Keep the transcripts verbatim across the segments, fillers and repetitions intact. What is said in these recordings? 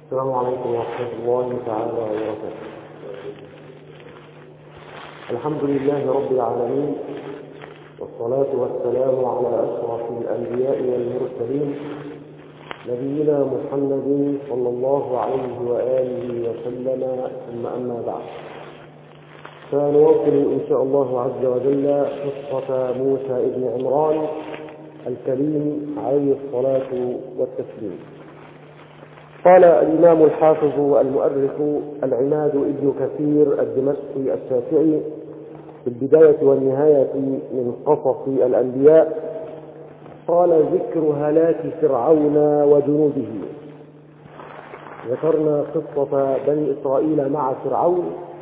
السلام عليكم ورحمة الله تعالى وبركاته. الحمد لله رب العالمين، والصلاة والسلام على أشرف الأنبياء والمرسلين نبينا محمد صلى الله عليه وآله وسلم، ثم أما بعد، فنواصل إن شاء الله عز وجل قصة موسى بن عمران الكريم عليه الصلاة والتسليم. قال الإمام الحافظ المؤرخ العماد ابن كثير الدمشقي الشافعي في البداية والنهاية من قصص الأنبياء، قال: ذكر هلاك فرعون وجنوده. ذكرنا قصة بني إسرائيل مع فرعون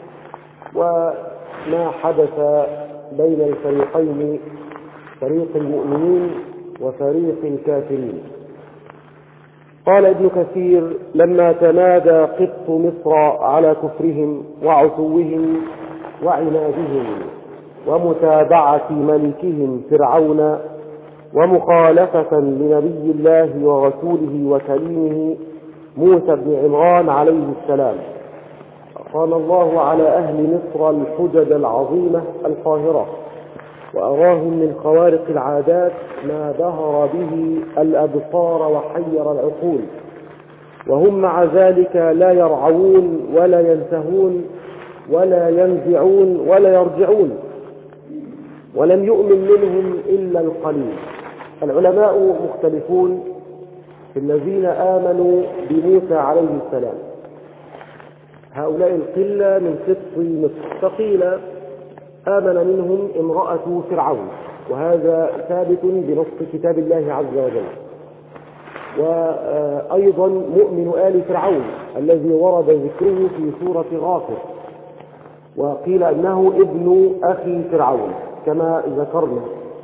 وما حدث بين الفريقين، فريق المؤمنين وفريق الكافرين. قال ابن كثير: لما تمادى قبط مصر على كفرهم وعتوهم وعنادهم ومتابعة ملكهم فرعون ومخالفة لنبي الله ورسوله وكليمه موسى بن عمران عليه السلام، أقام الله على أهل مصر الحجج العظيمة القاهرة، وأراهم من خوارق العادات ما بهر به الأبصار وحير العقول، وهم مع ذلك لا يرعون ولا ينتهون ولا ينزعون ولا يرجعون، ولم يؤمن منهم إلا القليل. العلماء مختلفون في الذين آمنوا بموسى عليه السلام. هؤلاء القلة من قبط مصر، فقيل آمن منهم امرأة فرعون، وهذا ثابت بنص كتاب الله عز وجل. وأيضا مؤمن آل فرعون الذي ورد ذكره في سورة غافر، وقيل أنه ابن أخي فرعون كما ذكرنا.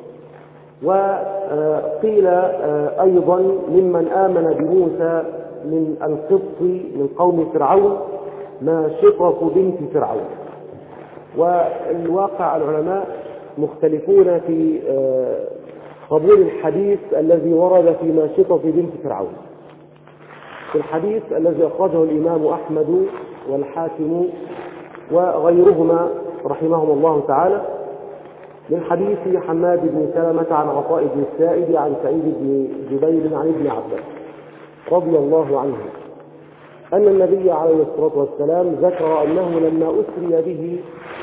وقيل أيضا ممن آمن بموسى من القبط من قوم فرعون ماشطة بنت فرعون. والواقع العلماء مختلفون في قبول الحديث الذي ورد في ماشطة بنت فرعون. في الحديث الذي أخرجه الإمام أحمد والحاكم وغيرهما رحمهم الله تعالى من حديث حماد بن سلمة عن عطاء بن السائب عن سعيد بن جبير عن ابن عباس رضي الله عنه أن النبي عليه الصلاة والسلام ذكر أنه لما أسري به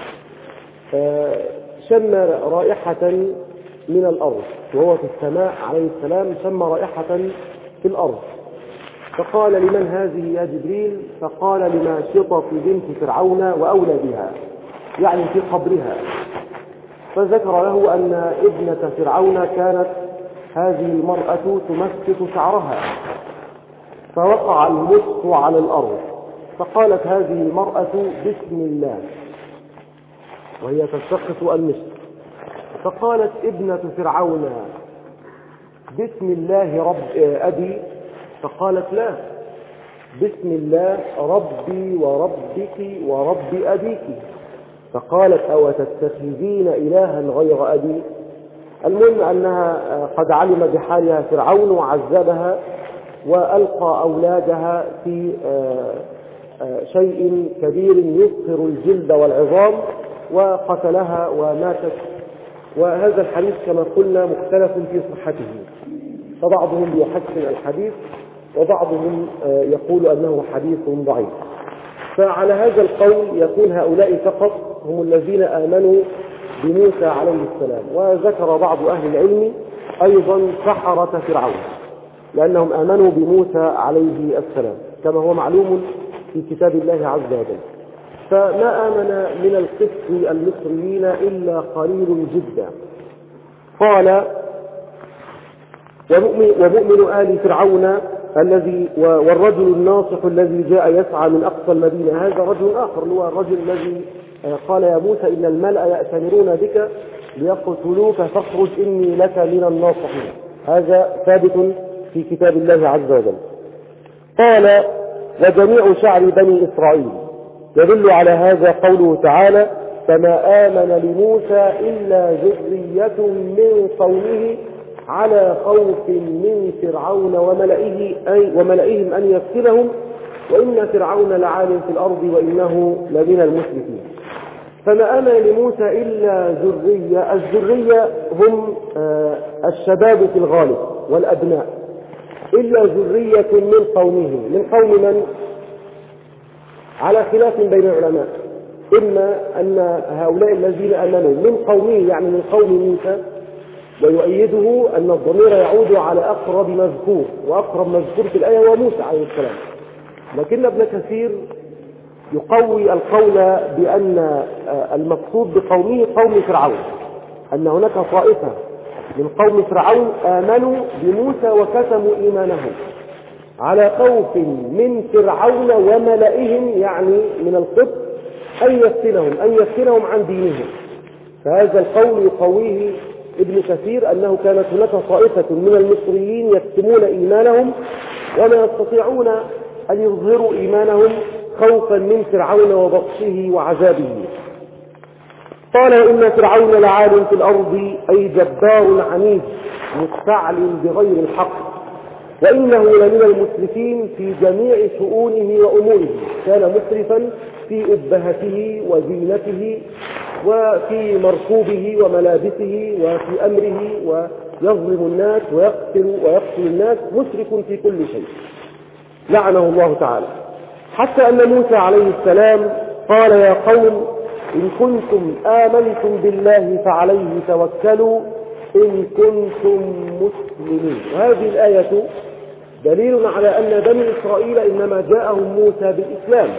شم رائحة من الأرض، وهو في السماء عليه السلام شم رائحة في الأرض، فقال: لمن هذه يا جبريل؟ فقال: لماشطة بنت فرعون وأولادها، يعني في قبرها. فذكر له أن ابنة فرعون كانت هذه المرأة تمسك شعرها، فوقع المسك على الأرض، فقالت هذه المرأة: بسم الله، وهي تلتقط المسك. فقالت ابنة فرعون: بسم الله رب أبي؟ فقالت: لا، بسم الله ربي وربك ورب أبيك. فقالت: أو تتخذين إلها غير أبي؟ المهم أنها قد علم بحالها فرعون وعذبها وألقى أولادها في شيء كبير يصهر الجلد والعظام، وقتلها وماتت. وهذا الحديث كما قلنا مختلف في صحته، فبعضهم يحسن الحديث وبعضهم يقول أنه حديث ضعيف. فعلى هذا القول يكون هؤلاء فقط هم الذين آمنوا بموسى عليه السلام. وذكر بعض أهل العلم أيضا سحرة فرعون، لأنهم آمنوا بموسى عليه السلام كما هو معلوم في كتاب الله عز وجل. فما آمن من القبط المصريين إلا قليل جدا. قال: ومؤمن آل فرعون الذي والرجل الناصح الذي جاء يسعى من أقصى المدينة، هذا رجل آخر هو الرجل الذي قال: يا موسى إن الملأ يأتمرون بك ليقتلوك فاخرج إني لك من الناصحين. هذا ثابت في كتاب الله عز وجل. قال: وجميع شعر بني إسرائيل. يدل على هذا قوله تعالى: فما آمن لموسى إلا ذرية من قومه على خوف من فرعون وملئه أي وملئهم أن يفتنهم وإن فرعون لعال في الأرض وإنه لمن المسرفين. فما آمن لموسى إلا ذرية، الذرية هم الشباب في الغالب والأبناء، إلا ذرية من قومه. من قوم من؟ على خلاف بين العلماء، إما أن هؤلاء الذين آمنوا من قومه يعني من قوم موسى، ويؤيده أن الضمير يعود على أقرب مذكور، وأقرب مذكور في الآية هو موسى عليه السلام. لكن ابن كثير يقوي القول بأن المقصود بقومه قوم فرعون، أن هناك طائفة من قوم فرعون آمنوا بموسى وكتموا إيمانهم على خوف من فرعون وملئهم، يعني من القبط، أن يفتنهم أن يفتنهم عن دينهم. فهذا القول يقويه ابن كثير أنه كانت هناك طائفة من المصريين يكتمون إيمانهم ولا يستطيعون أن يظهروا إيمانهم خوفا من فرعون وبطشه وعذابه. قال إن فرعون لعال في الأرض أي جبار عنيد مستعل بغير الحق، وإنه لمن المسرفين في جميع شؤونه وأموره. كان مسرفا في أبهته وزينته وفي مركوبه وملابسه وفي أمره، ويظلم الناس ويقتل ويقتل الناس، مسرف في كل شيء لعنه الله تعالى. حتى أن موسى عليه السلام قال يا قوم إن كنتم آمنتم بالله فعليه توكلوا إن كنتم مسلمين. وهذه الآية دليل على أن بني إسرائيل إنما جاءهم موسى بالإسلام،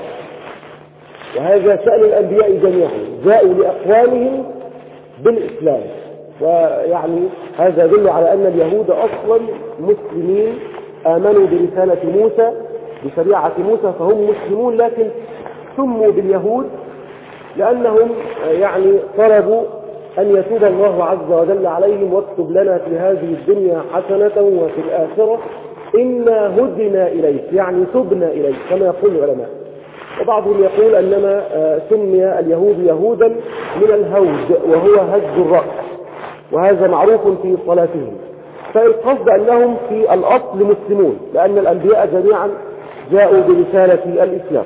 وهذا شأن الأنبياء جميعا، جاءوا لأقوامهم بالإسلام. ويعني هذا يدل على أن اليهود أصلا مسلمين، آمنوا برسالة موسى بشريعة موسى فهم مسلمون، لكن سموا باليهود لأنهم يعني طلبوا أن يتوب الله عز وجل عليهم واكتب لنا في هذه الدنيا حسنة وفي الآخرة إنا هدنا إليك، يعني تبنا إليك كما يقول العلماء. وبعضهم يقول أنما سمي اليهود يهودا من الهود وهو هز الرأس، وهذا معروف في صلاتهم. فالقصد أنهم في الأصل مسلمون، لأن الأنبياء جميعا جاءوا برسالة الإسلام.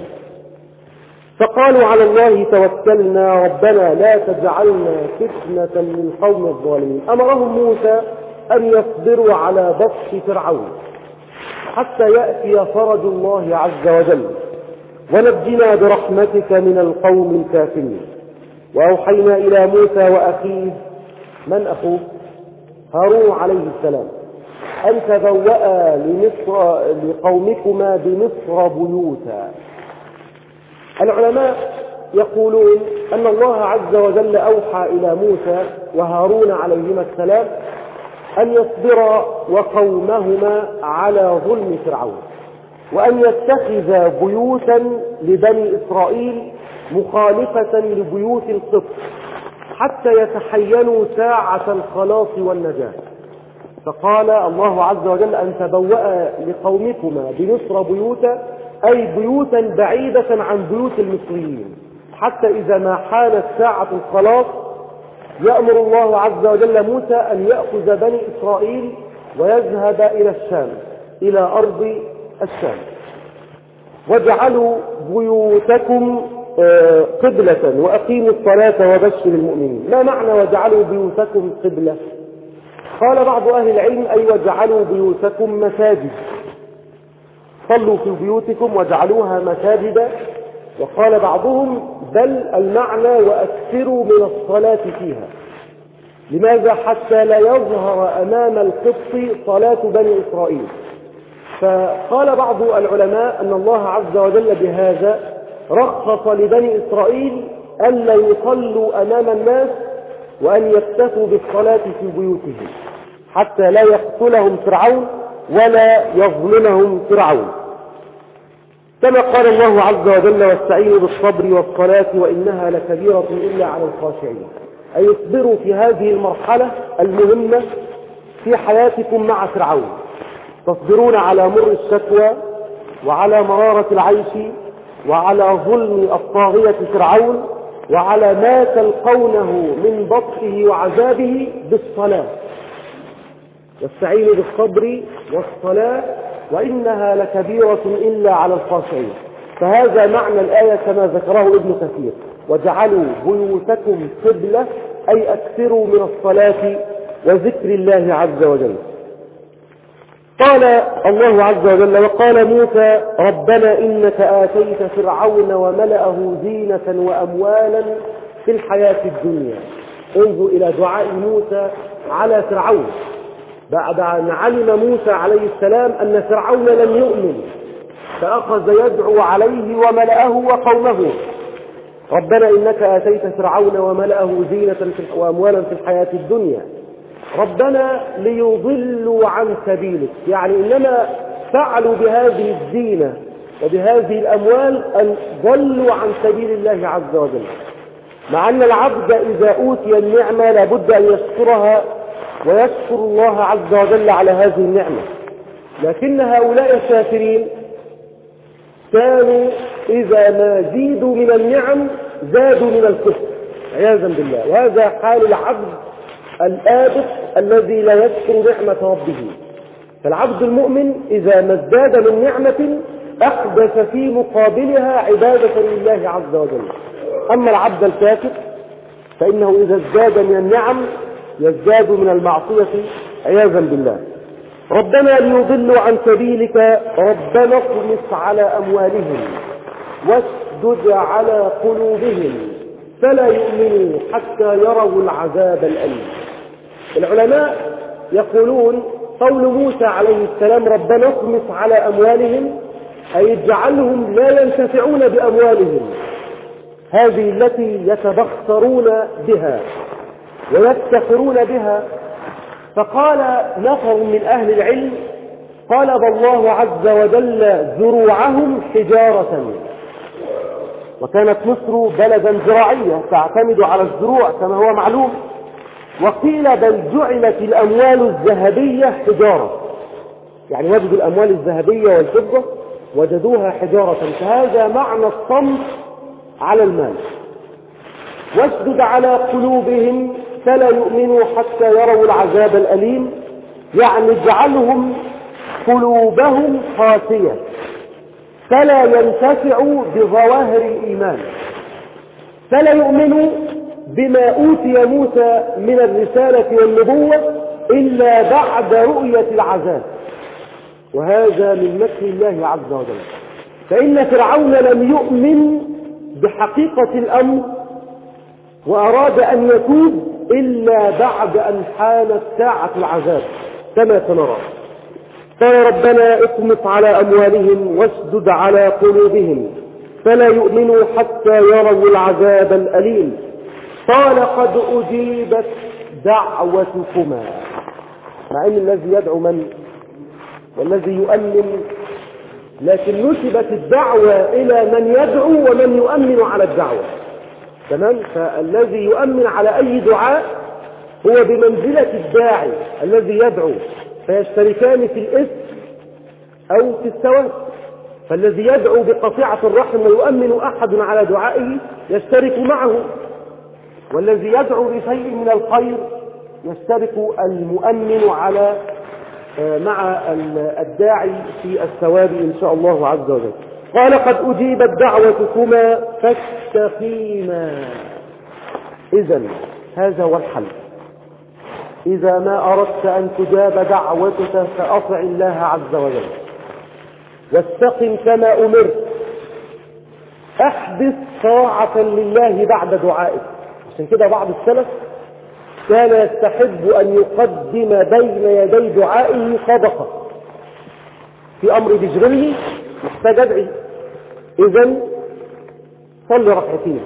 فقالوا على الله توكلنا ربنا لا تجعلنا فتنة للقوم الظالمين. أمرهم موسى أن يصبروا على بطش فرعون حتى يأتي فرج الله عز وجل، ونجنا برحمتك من القوم الكافرين. وأوحينا إلى موسى وأخيه، من أخوه؟ هارون عليه السلام، أن تبوأ لمصر لقومكما بمصر بيوتا. العلماء يقولون أن الله عز وجل أوحى إلى موسى وهارون عليهما السلام أن يصبر وقومهما على ظلم فرعون، وأن يتخذ بيوتا لبني إسرائيل مخالفة لبيوت القبط حتى يتحينوا ساعة الخلاص والنجاة. فقال الله عز وجل أن تبوأ لقومكما بمصر بيوتا، أي بيوتا بعيدة عن بيوت المصريين، حتى إذا ما حانت ساعة الخلاص يأمر الله عز وجل موسى أن يأخذ بني إسرائيل ويذهب إلى الشام، إلى أرض الشام. واجعلوا بيوتكم قبلة وأقيموا الصلاة وبشر المؤمنين. ما معنى واجعلوا بيوتكم قبلة؟ قال بعض أهل العلم أي واجعلوا بيوتكم مساجد، صلوا في بيوتكم واجعلوها مساجد. وقال بعضهم بل المعنى وأكثروا من الصلاة فيها. لماذا؟ حتى لا يظهر أمام القبط صلاة بني إسرائيل. فقال بعض العلماء أن الله عز وجل بهذا رخص لبني إسرائيل ألا يصلوا أمام الناس وأن يكتفوا بالصلاة في بيوتهم حتى لا يقتلهم فرعون ولا يظلمهم فرعون. كما قال الله عز وجل واستعينوا بالصبر والصلاة وإنها لكبيرة إلا على الخاشعين، أي اصبروا في هذه المرحلة المهمة في حياتكم مع فرعون، تصبرون على مر الشكوى وعلى مرارة العيش وعلى ظلم الطاغية فرعون وعلى ما تلقونه من بطشه وعذابه بالصلاة. واستعينوا بالصبر والصلاة وإنها لكبيرة إلا على الخاشعين. فهذا معنى الآية كما ذكره ابن كثير: وجعلوا بيوتكم قبلة، أي أكثروا من الصلاة وذكر الله عز وجل. قال الله عز وجل: وقال موسى ربنا إنك آتيت فرعون وملأه زينة وأموالا في الحياة الدنيا. انظر إلى دعاء موسى على فرعون بعد أن علم موسى عليه السلام أن فرعون لم يؤمن، فأخذ يدعو عليه وملأه وقومه: ربنا إنك آتيت فرعون وملأه زينة وأموالا في الحياة الدنيا، ربنا ليضلوا عن سبيلك. يعني إنما فعلوا بهذه الزينة وبهذه الأموال أن ضلوا عن سبيل الله عز وجل، مع أن العبد إذا أوتي النعمة لابد أن يشكرها ويشكر الله عز وجل على هذه النعمة. لكن هؤلاء الشاكرين كانوا إذا ما زيدوا من النعم زادوا من الكفر عياذا بالله. وهذا حال العبد الآبق الذي لا يشكر نعمة ربه. فالعبد المؤمن إذا ما ازداد من نعمة أحدث في مقابلها عبادة لله عز وجل. أما العبد الكافر فإنه إذا ازداد من النعم يزداد من المعصية عياذا بالله. ربنا ليضلوا عن سبيلك ربنا اطمس على أموالهم واسدد على قلوبهم فلا يؤمنوا حتى يروا العذاب الأليم. العلماء يقولون قول موسى عليه السلام ربنا اطمس على أموالهم أي اجعلهم لا ينتفعون بأموالهم هذه التي يتبخترون بها ويفتخرون بها. فقال نفر من أهل العلم قلب الله عز وجل زروعهم حجارة، وكانت مصر بلدا زراعية تعتمد على الزروع كما هو معلوم، وقيل بل جعلت الأموال الذهبية حجارة، يعني وجدوا الأموال الذهبية والفضة وجدوها حجارة. فهذا معنى الصمت على المال. واشدد على قلوبهم فلا يؤمنوا حتى يروا العذاب الأليم، يعني اجعلهم قلوبهم قاسية فلا ينتفعوا بظواهر الإيمان، فلا يؤمنوا بما أوتي موسى من الرسالة والنبوة إلا بعد رؤية العذاب. وهذا من مكر الله عز وجل. فإن فرعون لم يؤمن بحقيقة الأمر وأراد أن يتوب إلا بعد أن حانت ساعة العذاب كما سنرى. قال ربنا اطمس على أموالهم واشدد على قلوبهم فلا يؤمنوا حتى يروا العذاب الأليم. قال قد أجيبت دعوتكما، مع أن الذي يدعو من والذي يؤمن، لكن نسبت الدعوة إلى من يدعو ومن يؤمن على الدعوة. تمام؟ فالذي يؤمن على أي دعاء هو بمنزلة الداعي الذي يدعو، فيشتركان في الإثم أو في الثواب. فالذي يدعو بقطيعة الرحم ويؤمن أحد على دعائه يشترك معه، والذي يدعو بشيء من الخير يشترك المؤمن على مع الداعي في الثواب إن شاء الله عز وجل. قال قد أجيبت دعوتكما فاستقيما. إذن هذا هو الحل. إذا ما أردت أن تجاب دعوتك فأطع الله عز وجل واستقم كما أمرت. أحدث طاعة لله بعد دعائك. عشان كده بعض السلف كان يستحب أن يقدم بين يدي دعائه صدقة. في أمر بجرله محتاج أدعي، إذن صل ركعتين،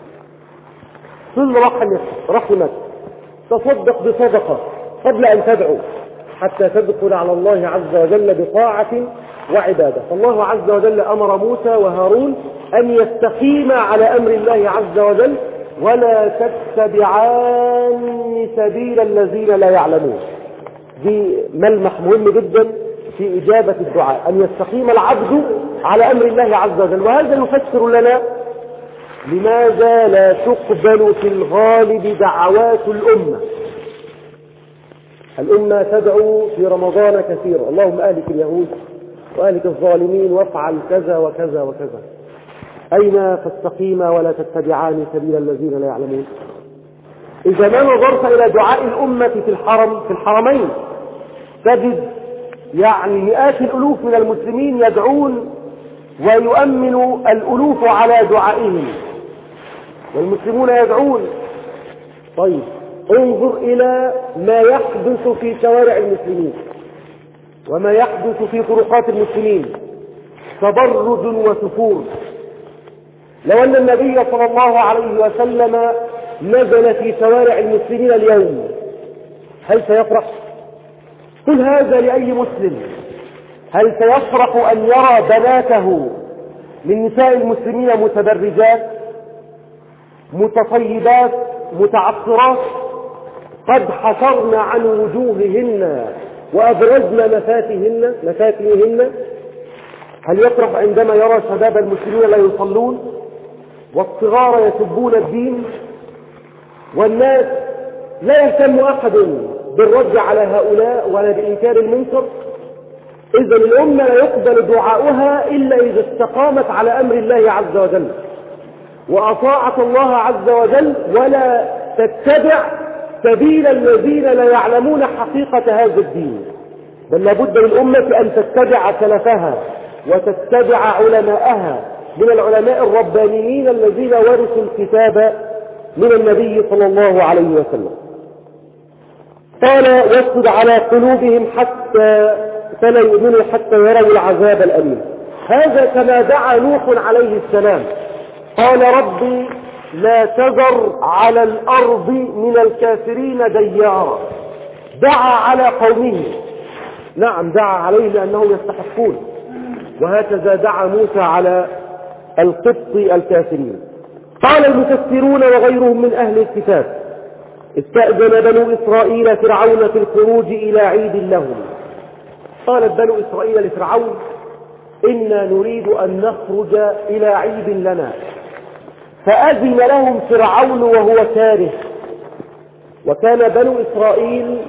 صل رحمك، تصدق بصدقة قبل أن تدعو حتى تدخل على الله عز وجل بطاعة وعبادة. فالله عز وجل أمر موسى وهارون أن يستقيما على أمر الله عز وجل ولا تتبعان سبيل الذين لا يعلمون. دي ملمح مهم جدا في إجابة الدعاء، أن يستقيم العبد على أمر الله عز وجل. وهذا يفسر لنا لماذا لا تقبل في الغالب دعوات الأمة. الأمة تدعو في رمضان كثيرا: اللهم أهلك اليهود وأهلك الظالمين وافعل كذا وكذا وكذا. أين فاستقيما ولا تتبعان سبيل الذين لا يعلمون؟ إذا ما نظرت إلى دعاء الأمة في الحرم في الحرمين تجد يعني مئات الألوف من المسلمين يدعون ويؤمن الألوف على دعائهم والمسلمون يدعون. طيب انظر إلى ما يحدث في شوارع المسلمين وما يحدث في طرقات المسلمين، تبرج وسفور. لو أن النبي صلى الله عليه وسلم نزل في شوارع المسلمين اليوم هل سيفرح؟ قل هذا لأي مسلم. هل سيفرح أن يرى بناته من نساء المسلمين متبرجات متصيبات متعطرات قد حشرنا عن وجوههن وأبرزنا مفاتهن مفاتنهن؟ هل يفرح عندما يرى شباب المسلمين لا يصلون والصغار يسبون الدين والناس لا يهتم أحد بالرد على هؤلاء ولا بإنكار المنكر؟ إذن الأمة لا يقبل دعاؤها إلا إذا استقامت على أمر الله عز وجل وأطاعت الله عز وجل ولا تتبع سبيل الذين لا يعلمون حقيقة هذا الدين، بل لابد للأمة أن تتبع سلفها وتتبع علماءها من العلماء الربانيين الذين ورثوا الكتاب من النبي صلى الله عليه وسلم. قال واسد على قلوبهم حتى فلا يؤمنوا حتى يروا العذاب الأليم. هذا كما دعا نوح عليه السلام، قال ربي لا تذر على الأرض من الكافرين ديارا. دعا على قومه، نعم دعا عليه لأنهم يستحقون، وهكذا دعا موسى على القبط الكافرين. قال المفسرون وغيرهم من أهل الكتاب استأذن بنو إسرائيل فرعون في الخروج إلى عيد لهم. قالت بنو إسرائيل لفرعون إنا نريد أن نخرج إلى عيد لنا، فأذن لهم فرعون وهو كاره. وكان بنو إسرائيل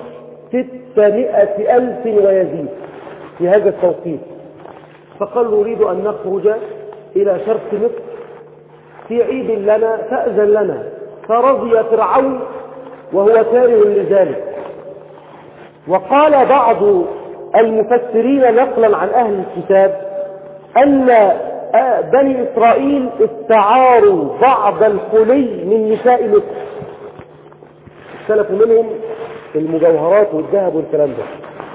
ستمائة ألف ويزيد في هذا التوقيت، فقالوا نريد أن نخرج إلى شرق مصر في عيد لنا فأذن لنا، فرضي فرعون وهو كاره لذلك. وقال بعض المفسرين نقلا عن أهل الكتاب أن بني إسرائيل استعاروا بعض الحلي من نساء مصر، اختلفوا منهم المجوهرات والذهب والكلام ده،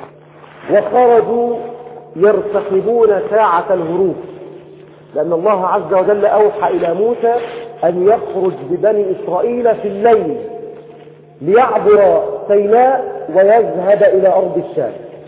وخرجوا يرتقبون ساعة الهروب، لأن الله عز وجل أوحى إلى موسى أن يخرج ببني إسرائيل في الليل ليعبر سيناء ويذهب إلى أرض الشام.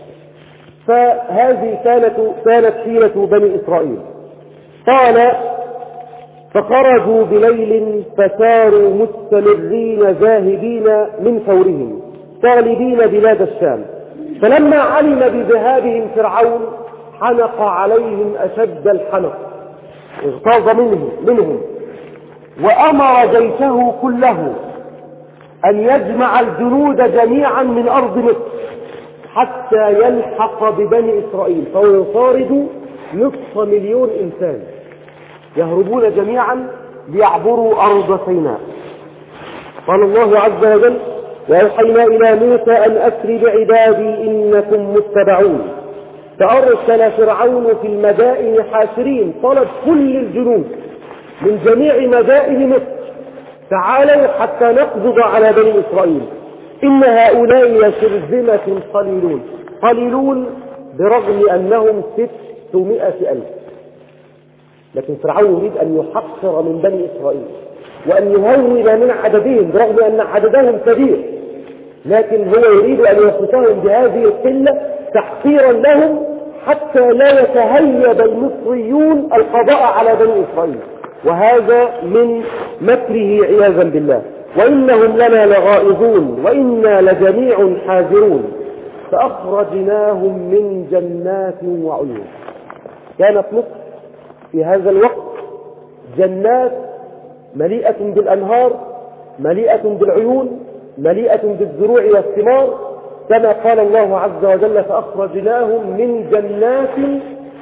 فهذه كانت كانت حيلة بني إسرائيل. قال فخرجوا بليل فساروا مستمرين ذاهبين من فورهم طالبين بلاد الشام، فلما علم بذهابهم فرعون حنق عليهم أشد الحنق، اغتاظ منهم, منهم وأمر جيشه كله أن يجمع الجنود جميعا من أرض مصر حتى يلحق ببني إسرائيل، فهو يطارد نصف مليون إنسان يهربون جميعا ليعبروا أرض سيناء. قال الله عز وجل وأوحينا إلى موسى أن أسر بعبادي إنكم متبعون، فأرسل فرعون في المدائن حاشرين، طلب كل الجنود من جميع مدائن مصر تعالوا حتى نقبض على بني إسرائيل، إن هؤلاء لشرذمة قليلون، قليلون برغم أنهم ستمائة ألف. لكن فرعون يريد أن يحقر من بني إسرائيل وأن يهون من عددهم برغم أن عددهم كبير، لكن هو يريد أن يوصفهم بهذه القلة تحقيرا لهم حتى لا يتهيب المصريون القضاء على بني إسرائيل، وهذا من مكره عياذا بالله. وإنهم لنا لغائظون وإنا لجميع حاذرون فأخرجناهم من جنات وعيون. كانت مصر في هذا الوقت جنات مليئة بالأنهار، مليئة بالعيون، مليئة بالزروع والثمار، كما قال الله عز وجل فأخرجناهم من جنات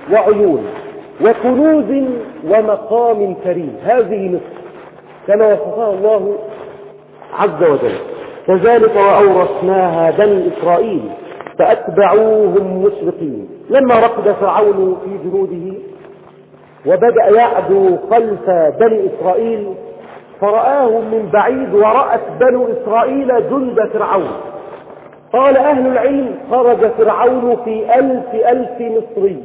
وعيون وكنوز ومقام كريم. هذه مصر كما وصفها الله عز وجل. كذلك وأورثناها بني إسرائيل فأتبعوهم مشرقين. لما ركض فرعون في جنوده وبدأ يعدو خلف بني إسرائيل فرآهم من بعيد ورأت بنو إسرائيل جند فرعون. قال أهل العلم خرج فرعون في ألف ألف مصري،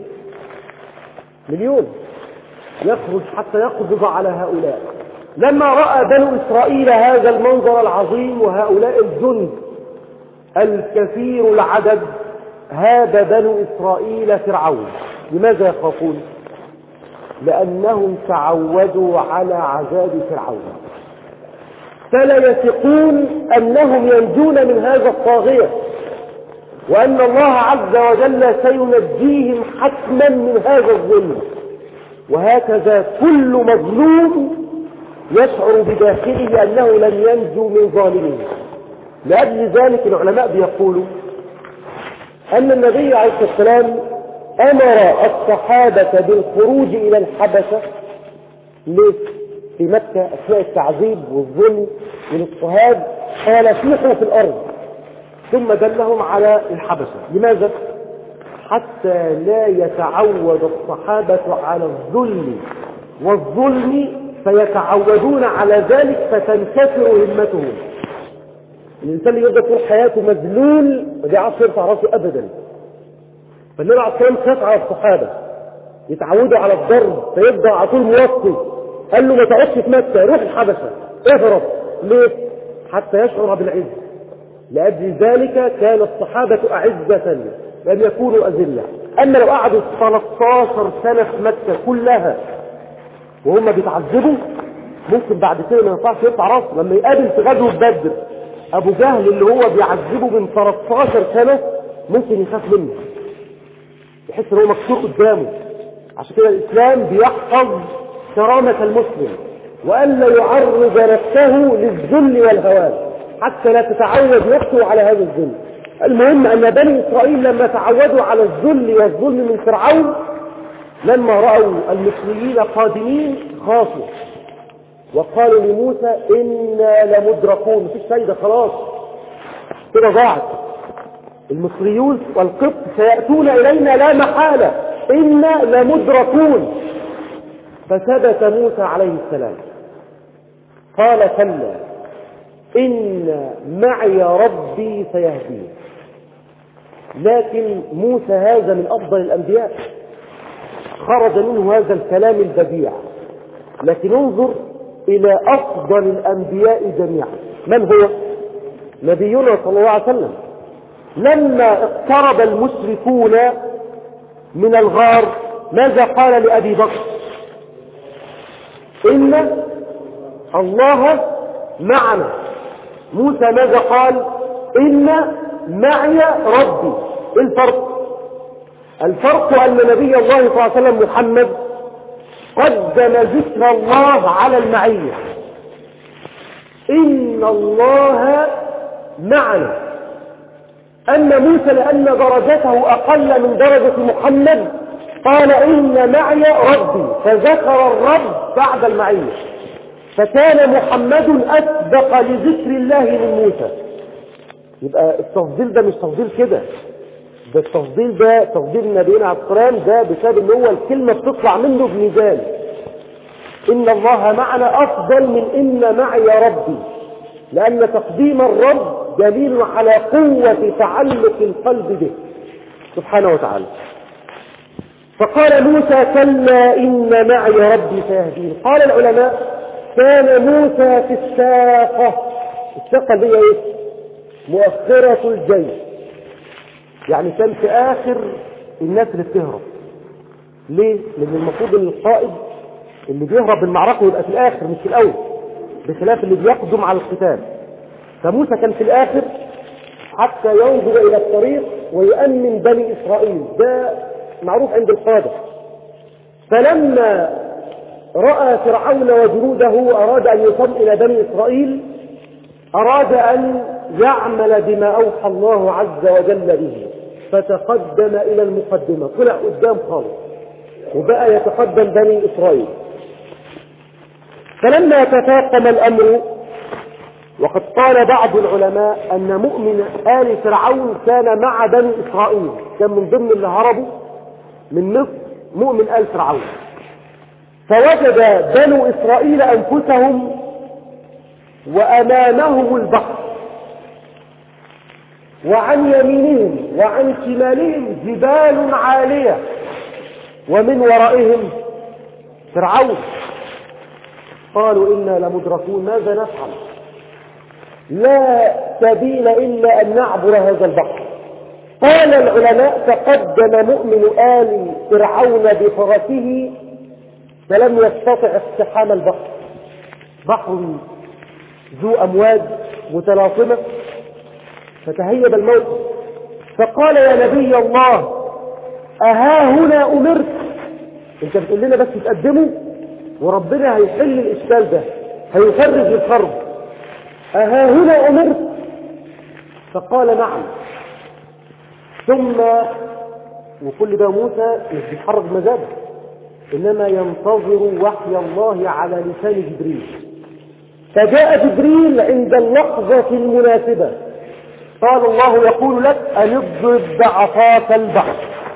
مليون، يخرج حتى يقبض على هؤلاء. لما رأى بنو إسرائيل هذا المنظر العظيم وهؤلاء الجند الكثير العدد هاب بنو إسرائيل فرعون. لماذا يخافون؟ لأنهم تعودوا على عذاب فرعون، فلا يثقون أنهم ينجون من هذا الطاغية، وأن الله عز وجل سينجيهم حتما من هذا الظلم. وهكذا كل مظلوم يشعر بداخله أنه لن ينجو من ظالمه. لأجل ذلك العلماء بيقولوا أن النبي عليه الصلاة والسلام أمر الصحابة بالخروج إلى الحبشة ليه؟ في مكة أثناء التعذيب والظلم والاضطهاد قال سيحوا في الأرض، ثم دلهم على الحبشة. لماذا؟ حتى لا يتعود الصحابة على الذل والظلم فيتعودون على ذلك فتنكسر همتهم. الإنسان اللي يبدأ طول حياته مذلول ما بيعرفش يرفع راسه أبدا. فالنبي عليه الصلاة والسلام خاف على الصحابة يتعودوا على الضرب فيبدأ على طول موصي، قال له ما تقعدش في مكة، روح الحبشة اهرب. ليه؟ حتى يشعر بالعز. لأجل ذلك كان الصحابة أعزة لم يكونوا أذلة. أما لو قعدوا ثلاث عشرة سنة في مكة كلها وهم بيتعذبوا ممكن بعد كده ما ينفعش يرفع راسه. لما يقابل في غزوة بدر أبو جهل اللي هو بيعذبه من ثلاث عشرة سنة ممكن يخاف منه، يحس ان هو مكسور قدامه. عشان كده الإسلام بيحفظ كرامة المسلم وألا يعرض نفسه للذل والهوان حتى لا تتعود نفسه على هذا الذل. المهم أن بني إسرائيل لما تعودوا على الذل والظلم من فرعون لما رأوا المصريين قادمين خافوا وقالوا لموسى إنا لمدركون، مفيش فايدة خلاص كده ضاعت، المصريون والقبط سيأتون إلينا لا محالة، إنا لمدركون. فثبت موسى عليه السلام قال كلا إن معي ربي سيهدين. لكن موسى هذا من أفضل الأنبياء خرج منه هذا الكلام البديع. لكن انظر إلى أفضل الأنبياء جميعا، من هو؟ نبينا صلى الله عليه وسلم. لما اقترب المشركون من الغار ماذا قال لأبي بكر؟ إن الله معنا. موسى ماذا قال؟ إن معي ربي. الفرق الفرق أن نبي الله صلى الله عليه وسلم محمد قدم ذكر الله على المعية. إن الله معنا. أما موسى لأن درجته أقل من درجة محمد قال إن معي ربي، فذكر الرب بعد المعية. فكان محمد أسبق لذكر الله من موسى. يبقى التفضيل ده مش تفضيل كده، ده التفضيل ده تفضيل نبينا عليه السلام ده بسبب ان هو الكلمة بتطلع منه بميزان. إن الله معنا أفضل من إن معي ربي، لأن تقديم الرب دليل على قوة تعلق القلب به سبحانه وتعالى. فقال موسى كلا إن معي ربي سيهدين. قال العلماء كان موسى في الساقة. الساقة دي ايه؟ مؤخرة الجيش، يعني كان في آخر الناس اللي بتهرب. ليه؟ لأن المفروض ان القائد اللي بيهرب بالمعركة يبقى في الآخر مش في الأول، بخلاف اللي بيقدم على القتال. فموسى كان في الآخر حتى ينظر إلى الطريق ويؤمن بني إسرائيل، ده معروف عند القادة. فلما رأى فرعون وجنوده أراد أن يطمئن بني إسرائيل، أراد أن يعمل بما أوحى الله عز وجل به، فتقدم إلى المقدمة، طلع قدام خالص وبقى يتقدم بني إسرائيل. فلما تفاقم الأمر، وقد قال بعض العلماء أن مؤمن آل فرعون كان مع بني إسرائيل، كان من ضمن اللي هربوا من مصر مؤمن آل فرعون، فوجد بنو إسرائيل أنفسهم وأمامهم البحر، وعن يمينهم وعن شمالهم جبال عالية، ومن ورائهم فرعون. قالوا إنا لمدركون، ماذا نفعل؟ لا سبيل إلا أن نعبر هذا البحر. قال العلماء تقدم مؤمن آل فرعون بفرسه فلم يستطع اقتحام البحر، بحر ذو أمواج متلاطمة، فتهيب الموقف، فقال يا نبي الله أها هنا أمرت؟ انت بتقول لنا بس تقدموا وربنا هيحل الإشكال ده، هيفرج الحرب، أها هنا أمرت؟ فقال نعم. ثم وكل ده موسى مش بيتحرك مزاجه، إنما ينتظر وحي الله على لسان جبريل. فجاء جبريل عند اللحظة المناسبة، قال الله يقول لك أن اضرب بعصاك البحر،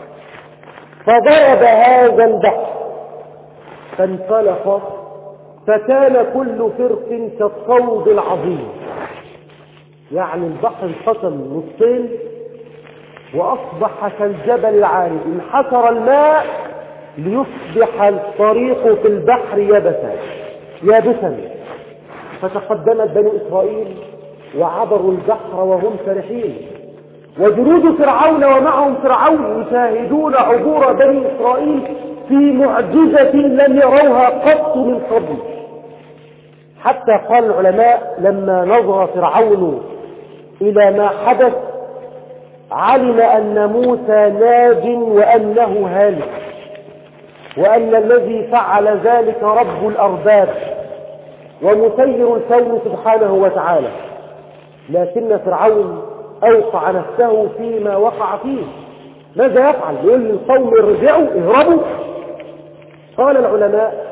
فضرب هذا البحر فانفلق، فكان كل فرق كالصوت العظيم، يعني البحر انقسم نصين وأصبح كالجبل العالي، انحسر الماء ليصبح الطريق في البحر يبسا يابسا. فتقدمت بني إسرائيل وعبروا البحر وهم فرحين، وجنود فرعون ومعهم فرعون يشاهدون عبور بني إسرائيل في معجزة لم يروها قط من قبل. حتى قال العلماء لما نظر فرعون إلى ما حدث علم أن موسى ناج وأنه هالك، وأن الذي فعل ذلك رب الأرباب ومسير الكون سبحانه وتعالى. لكن فرعون أوقع نفسه فيما وقع فيه. ماذا يفعل؟ يقول للقوم ارجعوا اهربوا. قال العلماء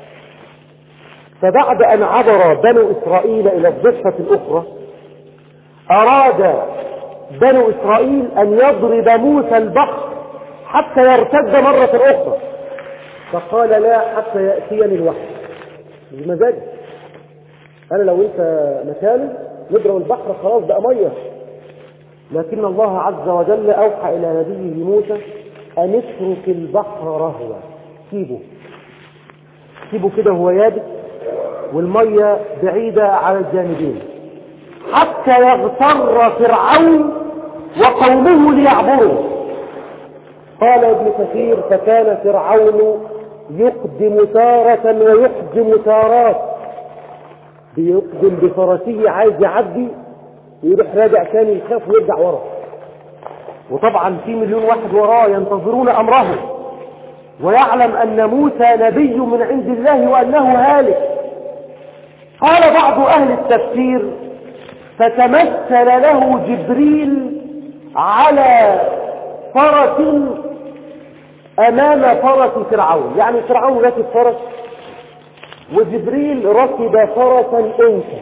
فبعد أن عبر بنو إسرائيل إلى الضفة الأخرى أراد بنو إسرائيل أن يضرب موسى البحر حتى يرتد مرة أخرى، فقال لا حتى يأتيني الوحي. بمزاجه، أنا لو أنت مكاني نضرب البحر خلاص بقى مية. لكن الله عز وجل أوحى إلى نبيه موسى أن اترك البحر رهوا، سيبه سيبه كده هو يابس والمية بعيدة على الجانبين حتى يغتر فرعون وقومه ليعبروا. قال ابن كثير فكان فرعون يقدم تارة ويقدم تارات، بيقدم بفرسه عايز يعدي ويروح راجع ثاني يخاف ويرجع ورا، وطبعا في مليون واحد وراه ينتظرون أمره، ويعلم أن موسى نبي من عند الله وأنه هالك. قال بعض أهل التفسير فتمثل له جبريل على فرس أمام فرس فرعون، يعني فرعون راكب فرس وجبريل ركب فرسا أنثى.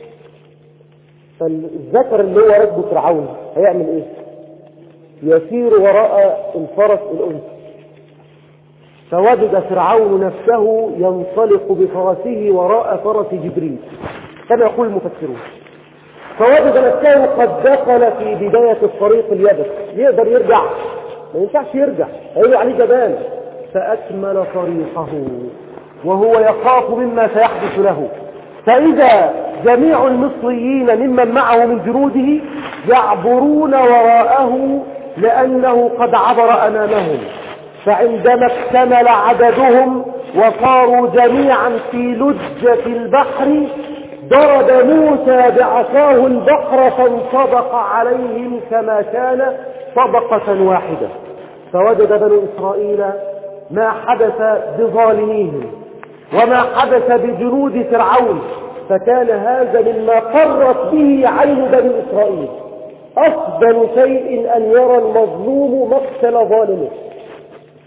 فالذكر اللي هو ركبه فرعون هيعمل ايه؟ يسير وراء الفرس الأنثى. فوجد فرعون نفسه ينطلق بفرسه وراء فرس جبريل كما يقول المفسرون، فوجد نفسه قد دخل في بداية الطريق اليابس، يقدر يرجع؟ ما ينفعش يرجع، هيقول عليه جبال. فأكمل طريقه وهو يخاف مما سيحدث له، فإذا جميع المصريين ممن معه من جنوده يعبرون وراءه لأنه قد عبر أمامهم. فعندما اكتمل عددهم وصاروا جميعا في لجة البحر ضرب موسى بعصاه البحر فانطبق عليهم كما كان طبقة واحدة. فوجد بنو إسرائيل ما حدث بظالميهم وما حدث بجنود فرعون، فكان هذا مما قرت به عين بني إسرائيل. أفضل شيء أن يرى المظلوم مقتل ظالمه،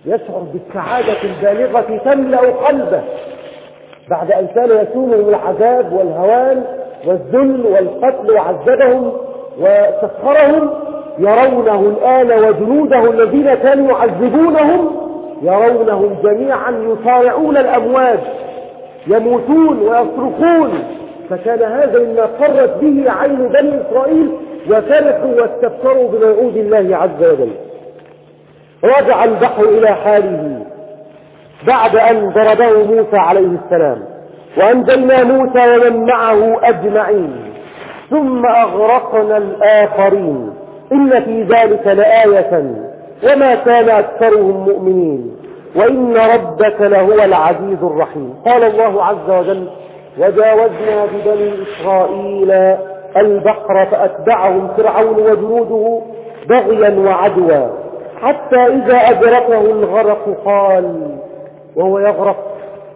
يشعر بالسعادة البالغة تملأ قلبه بعد أن كان يسومهم العذاب والهوان والذل والقتل وعذبهم وسخرهم، يرونه الآن وجنوده الذين كانوا يعذبونهم يرونهم جميعا يصارعون الأمواج يموتون ويصرخون. فكان هذا مما قرت به عين بني إسرائيل وفرحوا واستبشروا بموعود الله عز وجل. رجع البحر إلى حاله بعد أن ضربه موسى عليه السلام، وأنجينا موسى ومن معه أجمعين ثم أغرقنا الآخرين إن في ذلك لآية وما كان أكثرهم مؤمنين وإن ربك لهو العزيز الرحيم. قال الله عز وجل: وجاوزنا ببني إسرائيل البحر فأتبعهم فرعون وجنوده بغيا وعدوا حتى إذا أدركه الغرق قال وهو يغرق: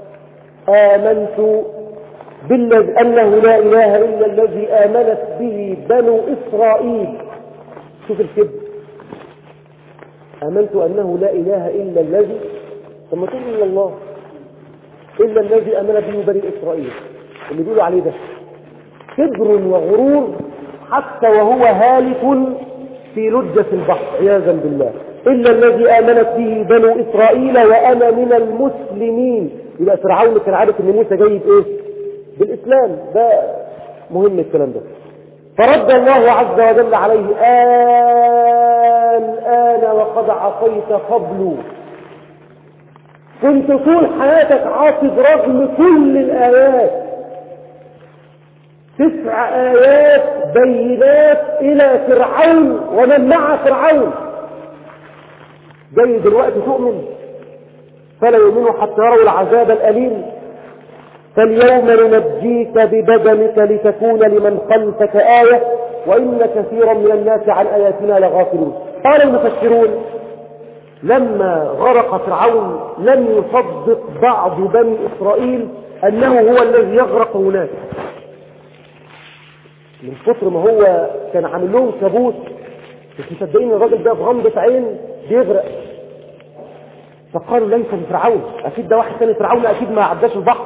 آمنت بالذي أنه لا إله إلا الذي آمنت به بنو إسرائيل. شوف الكذب، آمنت أنه لا إله إلا الذي، ثم تقول إلا الله، إلا الذي آمن به بني إسرائيل. اللي بيقولوا عليه ده كبر وغرور حتى وهو هالك في لجة البحر عياذا بالله. إلا الذي آمنت به بنو إسرائيل وأنا من المسلمين. يبقى فرعون كان عارف إن موسى جاي بإيه؟ بالإسلام. ده مهم الكلام ده. فرد الله عز وجل عليه: آن آن وقد عصيت قبل. كنت طول حياتك عاصي رغم كل الآيات، تسع آيات بينات إلى فرعون ومن مع فرعون. جاي دلوقتي تؤمن؟ فلا يؤمنوا حتى يروا العذاب الأليم. فاليوم ننجيك ببدنك لتكون لمن خلفك آية وإن كثيرا من الناس عن آياتنا لغافلون. قال المفسرون: لما غرق فرعون لم يصدق بعض بني إسرائيل أنه هو الذي يغرق هناك، من كثر ما هو كان عامل لهم كابوس. مش مصدقين الراجل ده بغمضة عين بيغرق. فقالوا ليس بفرعون، أكيد ده واحد ثاني فرعون، أكيد ما عداش البحر.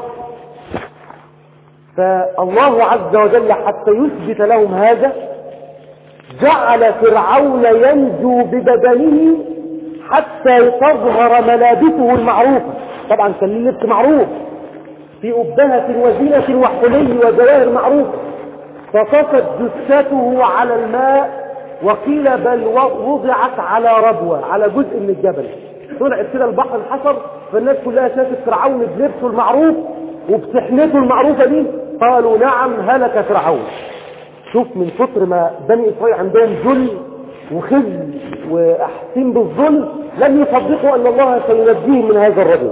فالله عز وجل حتى يثبت لهم هذا جعل فرعون ينجو ببدنه حتى تظهر ملابسه المعروفة. طبعا كان ليه لبس معروف في أبهة وزينة وحلي وجواهر معروفة. فطفت جثته على الماء، وقيل بل وضعت على ربوة، على جزء من الجبل. طلعت كده البحر انحصر، فالناس كلها شافت فرعون بلبسه المعروف وبسحنته المعروفة دي، قالوا نعم هلك فرعون. شوف من كتر ما بني إسرائيل عندهم ذل وخزي وأحسين بالظلم لم يصدقوا أن الله سينجيهم من هذا الرجل.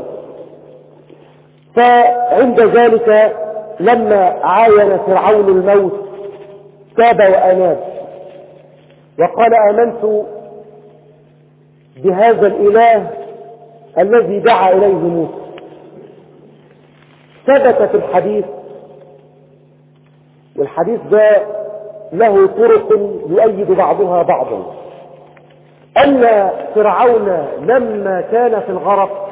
فعند ذلك لما عاين فرعون الموت تاب وأناب وقال: آمنت بهذا الإله الذي دعا إليه موسى. ثبت في الحديث، والحديث ده له طرق يؤيد بعضها بعضا، أن فرعون لما كان في الغرق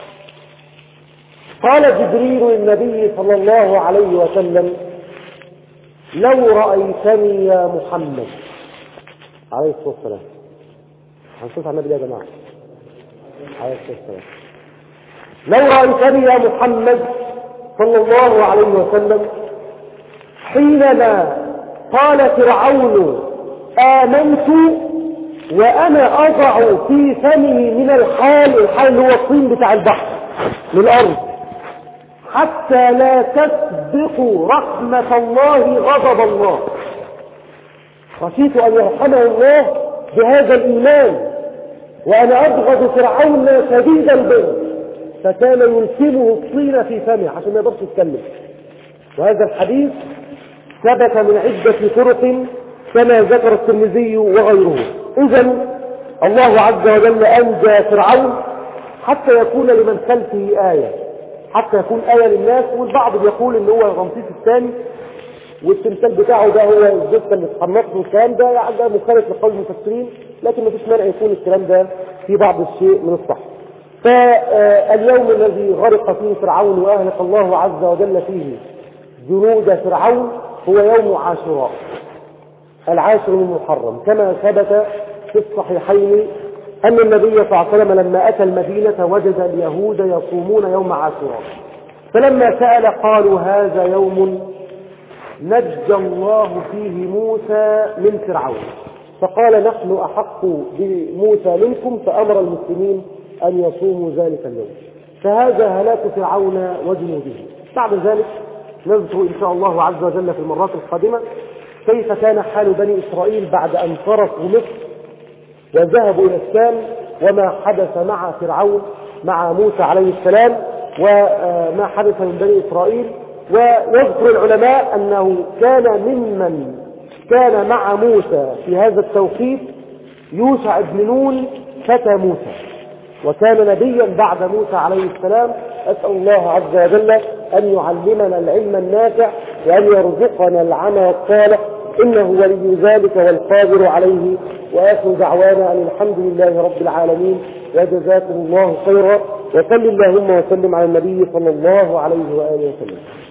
قال جبريل للنبي صلى الله عليه وسلم: لو رأيتني يا محمد عليه الصلاة والسلام. هنصوص على النبي يا جماعة عليه الصلاة والسلام. لو رأيتني يا محمد صلى الله عليه وسلم حينما قال فرعون آمنت وأنا أضع في فمه من الحال، الحال هو الطين بتاع البحر من الأرض، حتى لا تسبق رحمة الله غضب الله. خشيت أن يرحمه الله بهذا الإيمان، وأنا أبغض فرعون شديد البغض، فكان يلكمه الطين في فمه عشان ما يقدرش يتكلم. وهذا الحديث ثبت من عدة طرق كما ذكر الترمذي وغيره. إذن الله عز وجل أنجى فرعون حتى يكون لمن خلفه آية، حتى يكون آية للناس. والبعض بيقول إن هو رمسيس الثاني والتمثال بتاعه ده هو الجثة اللي اتحنطت والكلام ده، يعني ده مخالف لقول المفسرين، لكن مفيش مانع يكون الكلام ده في بعض الشيء من الصح. فاليوم الذي غرق فيه فرعون وأهلك الله عز وجل فيه جنود فرعون هو يوم عاشوراء العاشر من محرم، كما ثبت في الصحيحين أن النبي صلى الله عليه وسلم لما أتى المدينة وجد اليهود يصومون يوم عاشوراء، فلما سأل قالوا هذا يوم نجى الله فيه موسى من فرعون، فقال نحن أحق بموسى منكم، فأمر المسلمين أن يصوموا ذلك اليوم. فهذا هلاك فرعون وجنوده. بعد ذلك نذكر إن شاء الله عز وجل في المرات القادمة كيف كان حال بني إسرائيل بعد أن تركوا مصر وذهبوا إلى الشام، وما حدث مع فرعون مع موسى عليه السلام، وما حدث من بني إسرائيل. ويذكر العلماء أنه كان ممن كان مع موسى في هذا التوقيت يوشع بن نون فتى موسى، وكان نبيا بعد موسى عليه السلام. أسأل الله عز وجل أن يعلمنا العلم النافع وأن يرزقنا العمل الصالح، إنه ولي ذلك والقادر عليه. وآخر دعوانا أن الحمد لله رب العالمين، وجزاكم الله خيرا، وصل اللهم وسلم على النبي صلى الله عليه وآله وسلم.